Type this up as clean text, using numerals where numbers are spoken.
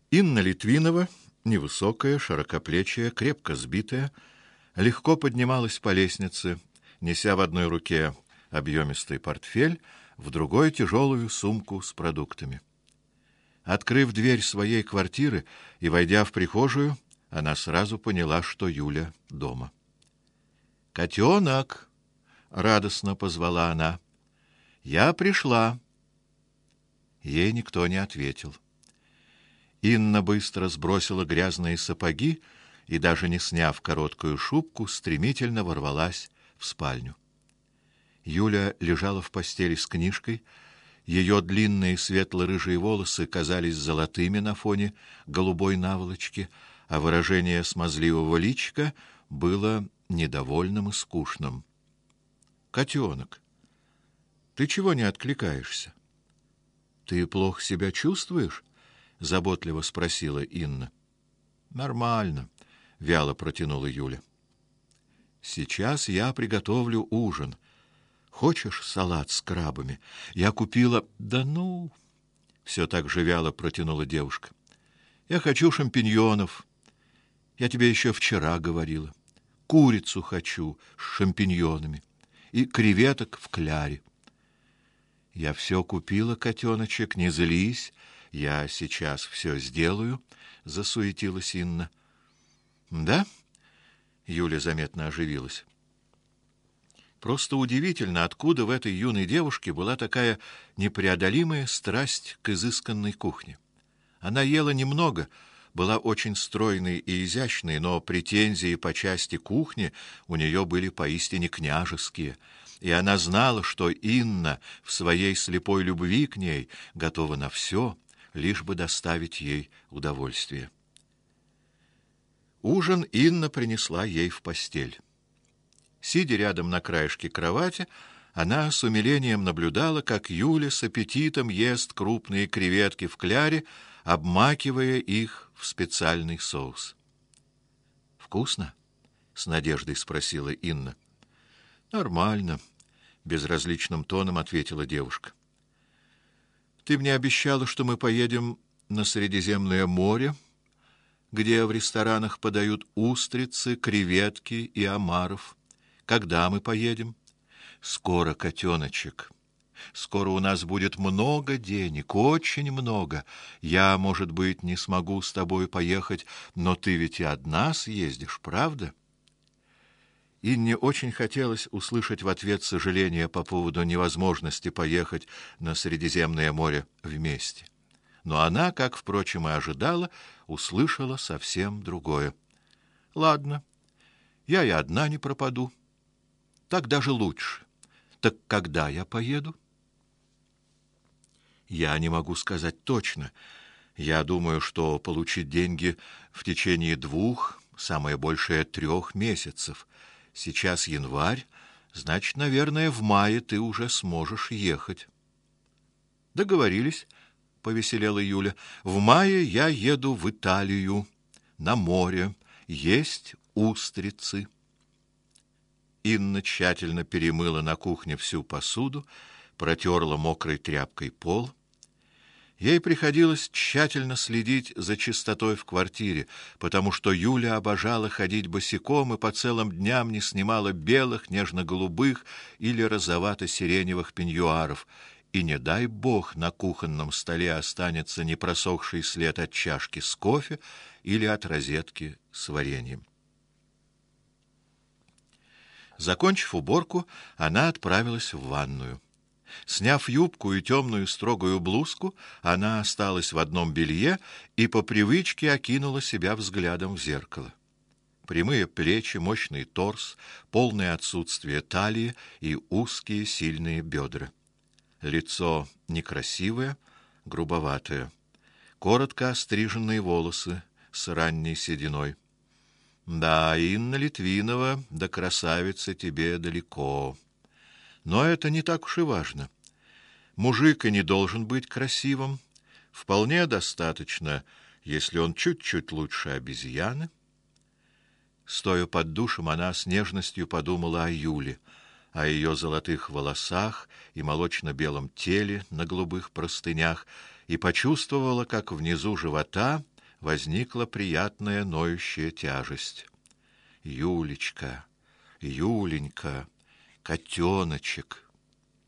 Инна Литвинова, невысокая, широкоплечая, крепко сбитая, легко поднималась по лестнице, неся в одной руке объемистый портфель, в другой тяжелую сумку с продуктами. Открыв дверь своей квартиры и войдя в прихожую, она сразу поняла, что Юля дома. «Котенок!» — радостно позвала она. «Я пришла!» Ей никто не ответил. Инна быстро сбросила грязные сапоги и, даже не сняв короткую шубку, стремительно ворвалась в спальню. Юля лежала в постели с книжкой. Ее длинные светло-рыжие волосы казались золотыми на фоне голубой наволочки, а выражение смазливого личика было недовольным и скучным. «Котенок, ты чего не откликаешься? Ты плохо себя чувствуешь?» — заботливо спросила Инна. «Нормально», — вяло протянула Юля. «Сейчас я приготовлю ужин. Хочешь салат с крабами? Я купила...» «Да ну!» — все так же вяло протянула девушка. «Я хочу шампиньонов. Я тебе еще вчера говорила. Курицу хочу с шампиньонами и креветок в кляре». «Я все купила, котеночек, не злись. Я сейчас все сделаю», — засуетилась Инна. «Да?» — Юля заметно оживилась. Просто удивительно, откуда в этой юной девушке была такая непреодолимая страсть к изысканной кухне. Она ела немного, была очень стройной и изящной, но претензии по части кухни у нее были поистине княжеские, и она знала, что Инна в своей слепой любви к ней готова на все, лишь бы доставить ей удовольствие. Ужин Инна принесла ей в постель. Сидя рядом на краешке кровати, она с умилением наблюдала, как Юля с аппетитом ест крупные креветки в кляре, обмакивая их в специальный соус. «Вкусно?» — с надеждой спросила Инна. «Нормально», — безразличным тоном ответила девушка. «Ты мне обещала, что мы поедем на Средиземное море, где в ресторанах подают устрицы, креветки и омаров. Когда мы поедем?» «Скоро, котеночек. Скоро у нас будет много денег, очень много. Я, может быть, не смогу с тобой поехать, но ты ведь и одна съездишь, правда?» Инне очень хотелось услышать в ответ сожаление по поводу невозможности поехать на Средиземное море вместе. Но она, как, впрочем, и ожидала, услышала совсем другое. «Ладно, я и одна не пропаду. Так даже лучше. Так когда я поеду?» «Я не могу сказать точно. Я думаю, что получить деньги в течение 2, самое большее 3 месяцев. Сейчас январь, значит, наверное, в мае ты уже сможешь ехать». «Договорились», — повеселела Юля. «В мае я еду в Италию, на море, есть устрицы». Инна тщательно перемыла на кухне всю посуду, протерла мокрой тряпкой пол. Ей приходилось тщательно следить за чистотой в квартире, потому что Юля обожала ходить босиком и по целым дням не снимала белых, нежно-голубых или розовато-сиреневых пеньюаров, и, не дай бог, на кухонном столе останется непросохший след от чашки с кофе или от розетки с вареньем. Закончив уборку, она отправилась в ванную. Сняв юбку и темную строгую блузку, она осталась в одном белье и по привычке окинула себя взглядом в зеркало. Прямые плечи, мощный торс, полное отсутствие талии и узкие сильные бедра. Лицо некрасивое, грубоватое. Коротко остриженные волосы с ранней сединой. «Да, Инна Литвинова, да красавица тебе далеко. Но это не так уж и важно. Мужик и не должен быть красивым. Вполне достаточно, если он чуть-чуть лучше обезьяны». Стоя под душем, она с нежностью подумала о Юле, о ее золотых волосах и молочно-белом теле на голубых простынях, и почувствовала, как внизу живота возникла приятная ноющая тяжесть. Юлечка, Юленька, котеночек.